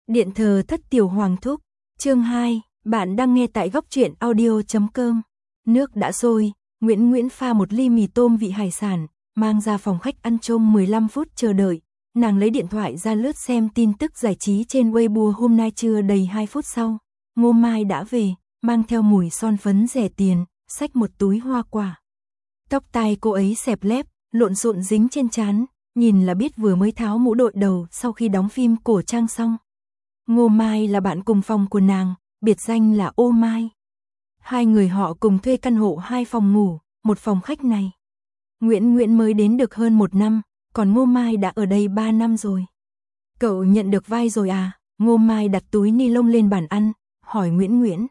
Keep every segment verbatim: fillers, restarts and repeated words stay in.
Điện thờ thất tiểu hoàng thúc, chương hai, bạn đang nghe tại góc truyện audio chấm com. Nước đã sôi, Nguyễn Nguyễn pha một ly mì tôm vị hải sản, mang ra phòng khách ăn trôm mười lăm phút chờ đợi. Nàng lấy điện thoại ra lướt xem tin tức giải trí trên Weibo. Hôm nay chưa đầy hai phút sau, Ngô Mai đã về, mang theo mùi son phấn rẻ tiền, xách một túi hoa quả. Tóc tai cô ấy xẹp lép, lộn xộn dính trên trán, nhìn là biết vừa mới tháo mũ đội đầu sau khi đóng phim cổ trang xong. Ngô Mai là bạn cùng phòng của nàng, biệt danh là Ô Mai. Hai người họ cùng thuê căn hộ hai phòng ngủ, một phòng khách này. Nguyễn Nguyễn mới đến được hơn một năm, còn Ngô Mai đã ở đây ba năm rồi. Cậu nhận được vai rồi à? Ngô Mai đặt túi ni lông lên bàn ăn, hỏi Nguyễn Nguyễn.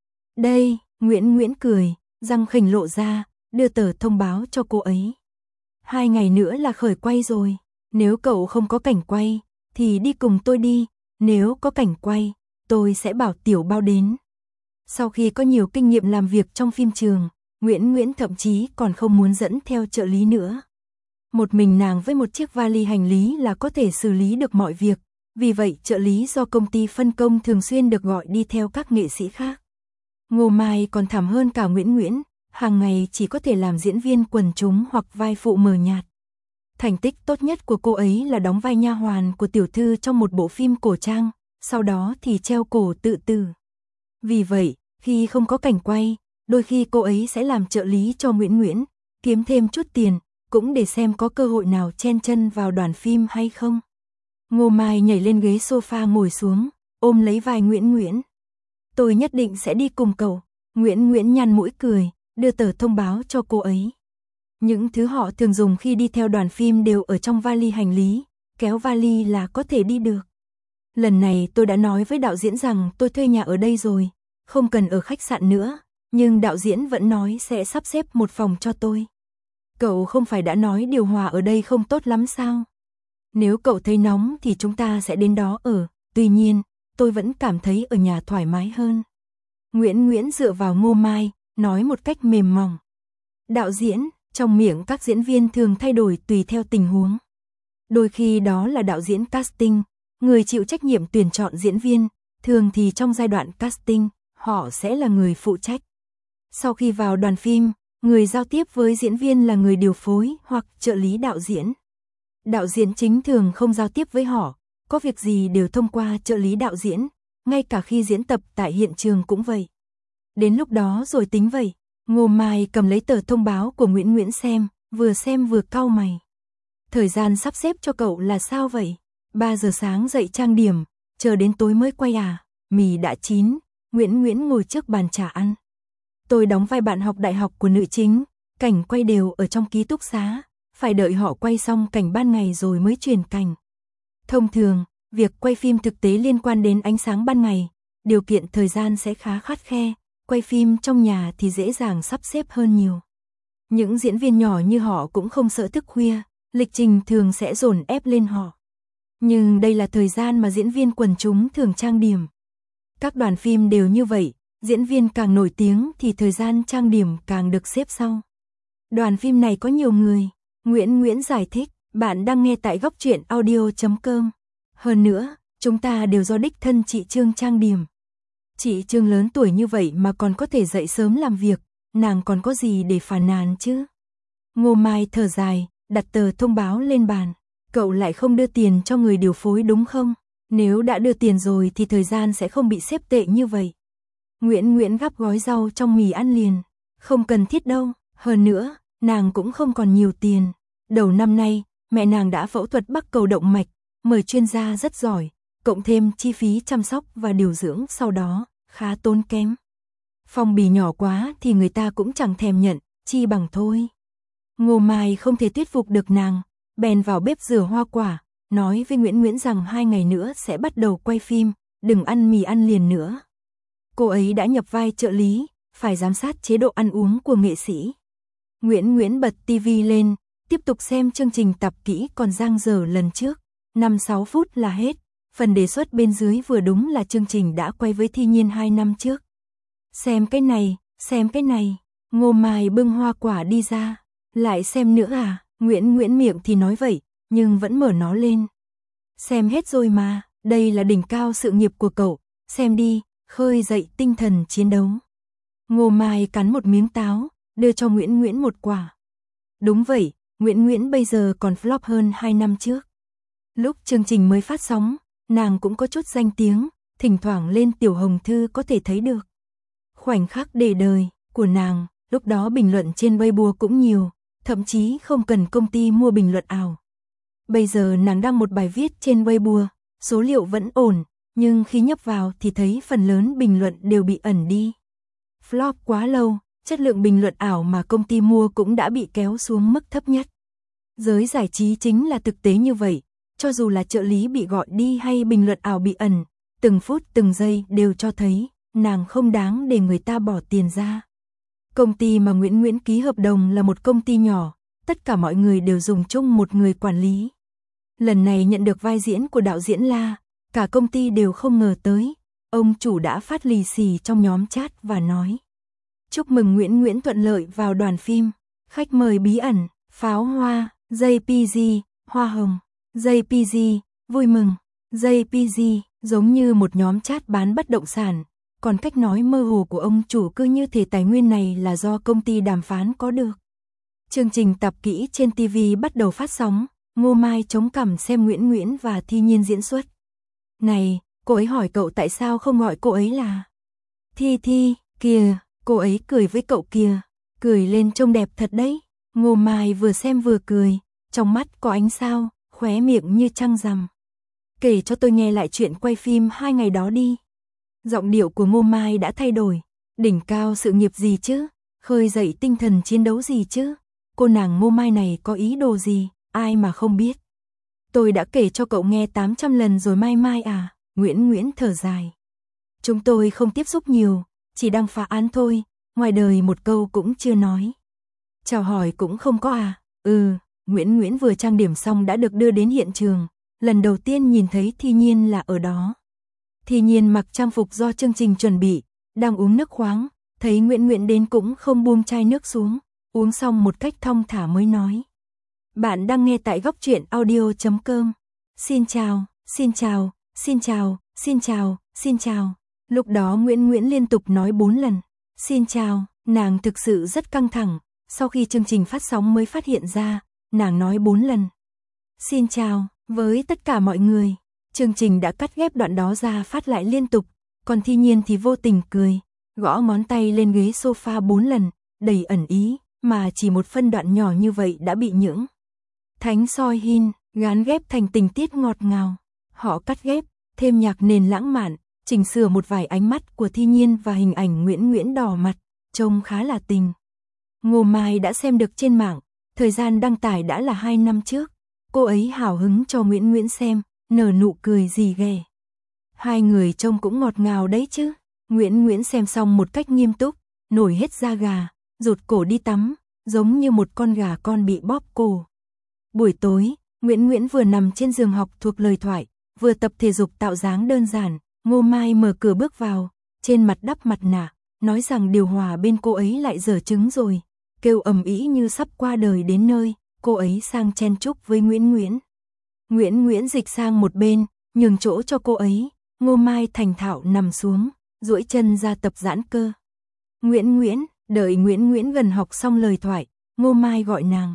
Đây, Nguyễn Nguyễn cười, răng khỉnh lộ ra, đưa tờ thông báo cho cô ấy. Hai ngày nữa là khởi quay rồi, nếu cậu không có cảnh quay, thì đi cùng tôi đi, nếu có cảnh quay, tôi sẽ bảo tiểu bao đến. Sau khi có nhiều kinh nghiệm làm việc trong phim trường, Nguyễn Nguyễn thậm chí còn không muốn dẫn theo trợ lý nữa. Một mình nàng với một chiếc vali hành lý là có thể xử lý được mọi việc, vì vậy trợ lý do công ty phân công thường xuyên được gọi đi theo các nghệ sĩ khác. Ngô Mai còn thảm hơn cả Nguyễn Nguyễn, hàng ngày chỉ có thể làm diễn viên quần chúng hoặc vai phụ mờ nhạt. Thành tích tốt nhất của cô ấy là đóng vai nha hoàn của tiểu thư trong một bộ phim cổ trang, sau đó thì treo cổ tự tử. Vì vậy, khi không có cảnh quay, đôi khi cô ấy sẽ làm trợ lý cho Nguyễn Nguyễn, kiếm thêm chút tiền, cũng để xem có cơ hội nào chen chân vào đoàn phim hay không. Ngô Mai nhảy lên ghế sofa ngồi xuống, ôm lấy vai Nguyễn Nguyễn. Tôi nhất định sẽ đi cùng cậu. Nguyễn Nguyễn nhăn mũi cười, đưa tờ thông báo cho cô ấy. Những thứ họ thường dùng khi đi theo đoàn phim đều ở trong vali hành lý, kéo vali là có thể đi được. Lần này tôi đã nói với đạo diễn rằng tôi thuê nhà ở đây rồi, không cần ở khách sạn nữa, nhưng đạo diễn vẫn nói sẽ sắp xếp một phòng cho tôi. Cậu không phải đã nói điều hòa ở đây không tốt lắm sao? Nếu cậu thấy nóng thì chúng ta sẽ đến đó ở, tuy nhiên, tôi vẫn cảm thấy ở nhà thoải mái hơn. Nguyễn Nguyễn dựa vào Ngô Mai, nói một cách mềm mỏng. Đạo diễn, trong miệng các diễn viên thường thay đổi tùy theo tình huống. Đôi khi đó là đạo diễn casting, người chịu trách nhiệm tuyển chọn diễn viên, thường thì trong giai đoạn casting, họ sẽ là người phụ trách. Sau khi vào đoàn phim, người giao tiếp với diễn viên là người điều phối hoặc trợ lý đạo diễn. Đạo diễn chính thường không giao tiếp với họ, có việc gì đều thông qua trợ lý đạo diễn, ngay cả khi diễn tập tại hiện trường cũng vậy. Đến lúc đó rồi tính vậy. Ngô Mai cầm lấy tờ thông báo của Nguyễn Nguyễn xem, vừa xem vừa cau mày. Thời gian sắp xếp cho cậu là sao vậy? ba giờ sáng dậy trang điểm, chờ đến tối mới quay à? Mì đã chín, Nguyễn Nguyễn ngồi trước bàn trà ăn. Tôi đóng vai bạn học đại học của nữ chính, cảnh quay đều ở trong ký túc xá, phải đợi họ quay xong cảnh ban ngày rồi mới chuyển cảnh. Thông thường, việc quay phim thực tế liên quan đến ánh sáng ban ngày, điều kiện thời gian sẽ khá khắt khe. Quay phim trong nhà thì dễ dàng sắp xếp hơn nhiều. Những diễn viên nhỏ như họ cũng không sợ thức khuya, lịch trình thường sẽ dồn ép lên họ. Nhưng đây là thời gian mà diễn viên quần chúng thường trang điểm. Các đoàn phim đều như vậy, diễn viên càng nổi tiếng thì thời gian trang điểm càng được xếp sau. Đoàn phim này có nhiều người, Nguyễn Nguyễn giải thích, bạn đang nghe tại góc truyện audio chấm com. Hơn nữa, chúng ta đều do đích thân chị Trương trang điểm. Chị Trương lớn tuổi như vậy mà còn có thể dậy sớm làm việc, nàng còn có gì để phàn nàn chứ? Ngô Mai thở dài, đặt tờ thông báo lên bàn. Cậu lại không đưa tiền cho người điều phối đúng không? Nếu đã đưa tiền rồi thì thời gian sẽ không bị xếp tệ như vậy. Nguyễn Nguyễn gắp gói rau trong mì ăn liền. Không cần thiết đâu, hơn nữa, nàng cũng không còn nhiều tiền. Đầu năm nay, mẹ nàng đã phẫu thuật bắc cầu động mạch, mời chuyên gia rất giỏi. Cộng thêm chi phí chăm sóc và điều dưỡng sau đó, khá tốn kém. Phong bì nhỏ quá thì người ta cũng chẳng thèm nhận, chi bằng thôi. Ngô Mai không thể thuyết phục được nàng, bèn vào bếp rửa hoa quả, nói với Nguyễn Nguyễn rằng hai ngày nữa sẽ bắt đầu quay phim, đừng ăn mì ăn liền nữa. Cô ấy đã nhập vai trợ lý, phải giám sát chế độ ăn uống của nghệ sĩ. Nguyễn Nguyễn bật tivi lên, tiếp tục xem chương trình tập kỹ còn dang dở lần trước, năm sáu phút là hết. Phần đề xuất bên dưới vừa đúng là chương trình đã quay với Thi Nhiên hai năm trước. Xem cái này, xem cái này, Ngô Mai bưng hoa quả đi ra, lại xem nữa à? Nguyễn Nguyễn miệng thì nói vậy, nhưng vẫn mở nó lên. Xem hết rồi mà, đây là đỉnh cao sự nghiệp của cậu, xem đi, khơi dậy tinh thần chiến đấu. Ngô Mai cắn một miếng táo, đưa cho Nguyễn Nguyễn một quả. Đúng vậy, Nguyễn Nguyễn bây giờ còn flop hơn hai năm trước. Lúc chương trình mới phát sóng, nàng cũng có chút danh tiếng, thỉnh thoảng lên tiểu hồng thư có thể thấy được. Khoảnh khắc để đời của nàng, lúc đó bình luận trên Weibo cũng nhiều, thậm chí không cần công ty mua bình luận ảo. Bây giờ nàng đăng một bài viết trên Weibo, số liệu vẫn ổn, nhưng khi nhấp vào thì thấy phần lớn bình luận đều bị ẩn đi. Flop quá lâu, chất lượng bình luận ảo mà công ty mua cũng đã bị kéo xuống mức thấp nhất. Giới giải trí chính là thực tế như vậy, cho dù là trợ lý bị gọi đi hay bình luận ảo bị ẩn, từng phút từng giây đều cho thấy nàng không đáng để người ta bỏ tiền ra. Công ty mà Nguyễn Nguyễn ký hợp đồng là một công ty nhỏ, tất cả mọi người đều dùng chung một người quản lý. Lần này nhận được vai diễn của đạo diễn La, cả công ty đều không ngờ tới, ông chủ đã phát lì xì trong nhóm chat và nói: chúc mừng Nguyễn Nguyễn thuận lợi vào đoàn phim, khách mời bí ẩn, pháo hoa, gi pê giê, hoa hồng, gi pê giê, vui mừng, gi pê giê, giống như một nhóm chat bán bất động sản, còn cách nói mơ hồ của ông chủ cứ như thể tài nguyên này là do công ty đàm phán có được. Chương trình tập kỹ trên ti vi bắt đầu phát sóng, Ngô Mai chống cằm xem Nguyễn Nguyễn và Thi Nhiên diễn xuất. Này, cô ấy hỏi cậu tại sao không gọi cô ấy là Thi Thi, kìa, cô ấy cười với cậu kìa, cười lên trông đẹp thật đấy. Ngô Mai vừa xem vừa cười, trong mắt có ánh sao, khóe miệng như trăng rằm. Kể cho tôi nghe lại chuyện quay phim hai ngày đó đi. Giọng điệu của Ngô Mai đã thay đổi, đỉnh cao sự nghiệp gì chứ, khơi dậy tinh thần chiến đấu gì chứ, cô nàng Ngô Mai này có ý đồ gì, ai mà không biết. Tôi đã kể cho cậu nghe tám trăm lần rồi Mai Mai à, Nguyễn Nguyễn thở dài. Chúng tôi không tiếp xúc nhiều, chỉ đăng phá án thôi, ngoài đời một câu cũng chưa nói. Chào hỏi cũng không có à, ừ, Nguyễn Nguyễn vừa trang điểm xong đã được đưa đến hiện trường, lần đầu tiên nhìn thấy Thi Nhiên là ở đó. Thi Nhiên mặc trang phục do chương trình chuẩn bị, đang uống nước khoáng, thấy Nguyễn Nguyễn đến cũng không buông chai nước xuống, uống xong một cách thong thả mới nói. Bạn đang nghe tại góc truyện audio chấm com. Xin chào, xin chào, xin chào, xin chào, xin chào. Lúc đó Nguyễn Nguyễn liên tục nói bốn lần. Xin chào, nàng thực sự rất căng thẳng, sau khi chương trình phát sóng mới phát hiện ra, nàng nói bốn lần. Xin chào, với tất cả mọi người. Chương trình đã cắt ghép đoạn đó ra phát lại liên tục, còn Thi Nhiên thì vô tình cười, gõ ngón tay lên ghế sofa bốn lần, đầy ẩn ý, mà chỉ một phân đoạn nhỏ như vậy đã bị những thánh soi hin, gán ghép thành tình tiết ngọt ngào. Họ cắt ghép, thêm nhạc nền lãng mạn, chỉnh sửa một vài ánh mắt của Thi Nhiên và hình ảnh Nguyễn Nguyễn đỏ mặt, trông khá là tình. Ngô Mai đã xem được trên mạng, thời gian đăng tải đã là hai năm trước, cô ấy hào hứng cho Nguyễn Nguyễn xem, nở nụ cười rì ghè. Hai người trông cũng ngọt ngào đấy chứ. Nguyễn Nguyễn xem xong một cách nghiêm túc, nổi hết da gà, rụt cổ đi tắm, giống như một con gà con bị bóp cổ. Buổi tối, Nguyễn Nguyễn vừa nằm trên giường học thuộc lời thoại, vừa tập thể dục tạo dáng đơn giản. Ngô Mai mở cửa bước vào, trên mặt đắp mặt nạ, nói rằng điều hòa bên cô ấy lại dở trứng rồi, kêu ầm ĩ như sắp qua đời đến nơi. Cô ấy sang chen chúc với Nguyễn Nguyễn. Nguyễn Nguyễn dịch sang một bên, nhường chỗ cho cô ấy. Ngô Mai thành thạo nằm xuống, duỗi chân ra tập giãn cơ. Nguyễn Nguyễn, đợi Nguyễn Nguyễn gần học xong lời thoại, Ngô Mai gọi nàng.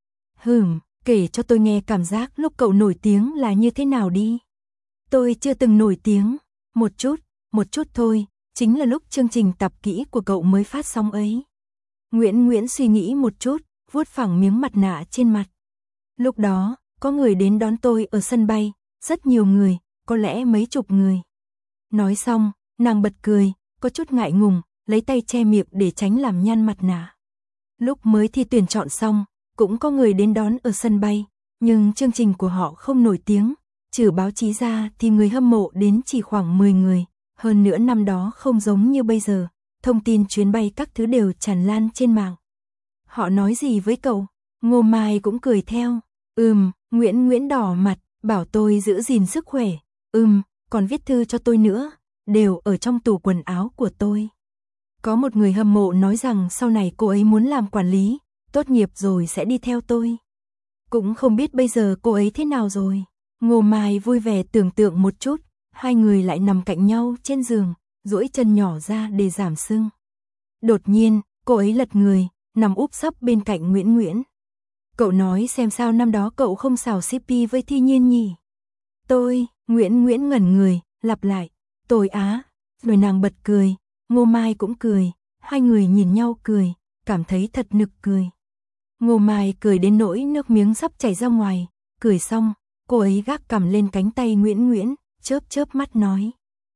Hừm, kể cho tôi nghe cảm giác lúc cậu nổi tiếng là như thế nào đi. Tôi chưa từng nổi tiếng, một chút, một chút thôi, chính là lúc chương trình tập kỹ của cậu mới phát sóng ấy. Nguyễn Nguyễn suy nghĩ một chút, vuốt phẳng miếng mặt nạ trên mặt. Lúc đó, có người đến đón tôi ở sân bay, rất nhiều người, có lẽ mấy chục người. Nói xong, nàng bật cười, có chút ngại ngùng, lấy tay che miệng để tránh làm nhăn mặt nạ. Lúc mới thi tuyển chọn xong, cũng có người đến đón ở sân bay, nhưng chương trình của họ không nổi tiếng, trừ báo chí ra thì người hâm mộ đến chỉ khoảng mười người, hơn nữa năm đó không giống như bây giờ, thông tin chuyến bay các thứ đều tràn lan trên mạng. Họ nói gì với cậu? Ngô Mai cũng cười theo. Ừm, Nguyễn Nguyễn đỏ mặt, bảo tôi giữ gìn sức khỏe. Ừm, còn viết thư cho tôi nữa, đều ở trong tủ quần áo của tôi. Có một người hâm mộ nói rằng sau này cô ấy muốn làm quản lý, tốt nghiệp rồi sẽ đi theo tôi. Cũng không biết bây giờ cô ấy thế nào rồi. Ngô Mai vui vẻ tưởng tượng một chút, hai người lại nằm cạnh nhau trên giường, duỗi chân nhỏ ra để giảm sưng. Đột nhiên, cô ấy lật người, nằm úp sấp bên cạnh Nguyễn Nguyễn. Cậu nói xem sao năm đó cậu không xào xê pê với Thi Nhiên nhỉ? Tôi, Nguyễn Nguyễn ngẩn người, lặp lại, tôi á, rồi nàng bật cười, Ngô Mai cũng cười, hai người nhìn nhau cười, cảm thấy thật nực cười. Ngô Mai cười đến nỗi nước miếng sắp chảy ra ngoài, cười xong, cô ấy gác cằm lên cánh tay Nguyễn Nguyễn, chớp chớp mắt nói.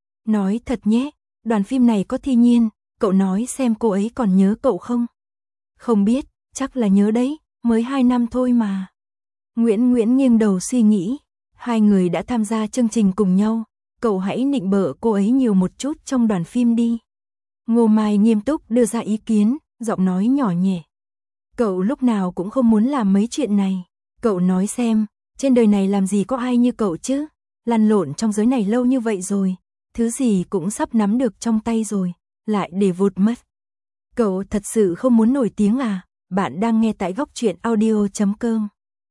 Nói thật nhé, đoàn phim này có Thi Nhiên, cậu nói xem cô ấy còn nhớ cậu không? Không biết, chắc là nhớ đấy, mới hai năm thôi mà. Nguyễn Nguyễn nghiêng đầu suy nghĩ, hai người đã tham gia chương trình cùng nhau, cậu hãy nịnh bợ cô ấy nhiều một chút trong đoàn phim đi. Ngô Mai nghiêm túc đưa ra ý kiến, giọng nói nhỏ nhẹ. Cậu lúc nào cũng không muốn làm mấy chuyện này. Cậu nói xem, trên đời này làm gì có ai như cậu chứ? Lăn lộn trong giới này lâu như vậy rồi, thứ gì cũng sắp nắm được trong tay rồi, lại để vụt mất. Cậu thật sự không muốn nổi tiếng à? Bạn đang nghe tại góc truyện audio chấm com.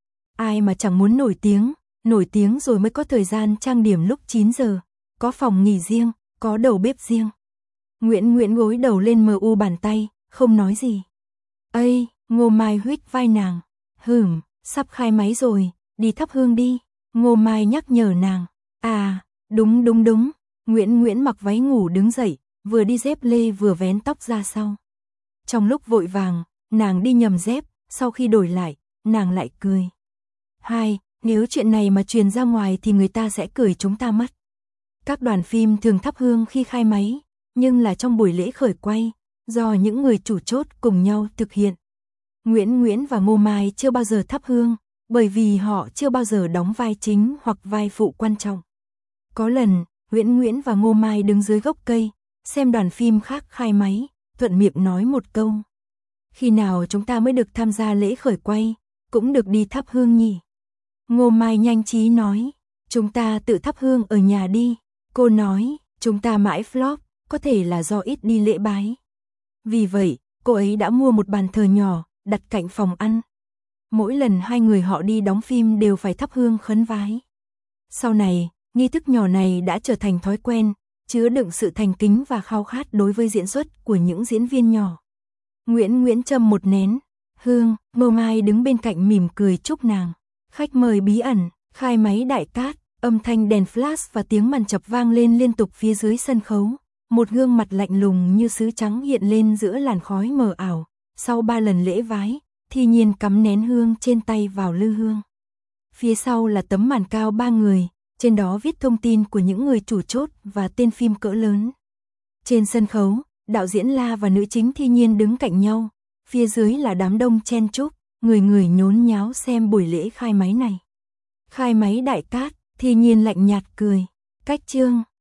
Ai mà chẳng muốn nổi tiếng, nổi tiếng rồi mới có thời gian trang điểm lúc chín giờ, có phòng nghỉ riêng, có đầu bếp riêng. Nguyễn Nguyễn gối đầu lên mờ u bàn tay, không nói gì. Ây, Ngô Mai huých vai nàng. Hửm, sắp khai máy rồi, đi thắp hương đi. Ngô Mai nhắc nhở nàng. À, đúng đúng đúng. Nguyễn Nguyễn mặc váy ngủ đứng dậy, vừa đi dép lê vừa vén tóc ra sau. Trong lúc vội vàng, nàng đi nhầm dép, sau khi đổi lại, nàng lại cười. Hai, nếu chuyện này mà truyền ra ngoài thì người ta sẽ cười chúng ta mất. Các đoàn phim thường thắp hương khi khai máy, nhưng là trong buổi lễ khởi quay, do những người chủ chốt cùng nhau thực hiện. Nguyễn Nguyễn và Ngô Mai chưa bao giờ thắp hương, bởi vì họ chưa bao giờ đóng vai chính hoặc vai phụ quan trọng. Có lần, Nguyễn Nguyễn và Ngô Mai đứng dưới gốc cây, xem đoàn phim khác khai máy, thuận miệng nói một câu. Khi nào chúng ta mới được tham gia lễ khởi quay, cũng được đi thắp hương nhỉ? Ngô Mai nhanh trí nói, chúng ta tự thắp hương ở nhà đi. Cô nói, chúng ta mãi flop, có thể là do ít đi lễ bái. Vì vậy, cô ấy đã mua một bàn thờ nhỏ, đặt cạnh phòng ăn. Mỗi lần hai người họ đi đóng phim đều phải thắp hương khấn vái. Sau này, nghi thức nhỏ này đã trở thành thói quen, chứa đựng sự thành kính và khao khát đối với diễn xuất của những diễn viên nhỏ. Nguyễn Nguyễn châm một nén hương, Ngô Mai đứng bên cạnh mỉm cười chúc nàng. Khách mời bí ẩn, khai máy đại cát, âm thanh đèn flash và tiếng màn chập vang lên liên tục phía dưới sân khấu. Một gương mặt lạnh lùng như sứ trắng hiện lên giữa làn khói mờ ảo. Sau ba lần lễ vái, Thi Nhiên cắm nén hương trên tay vào lư hương. Phía sau là tấm màn cao ba người, trên đó viết thông tin của những người chủ chốt và tên phim cỡ lớn. Trên sân khấu, đạo diễn La và nữ chính Thi Nhiên đứng cạnh nhau, phía dưới là đám đông chen chúc, người người nhốn nháo xem buổi lễ khai máy này. Khai máy đại cát, Thi Nhiên lạnh nhạt cười. Cách chương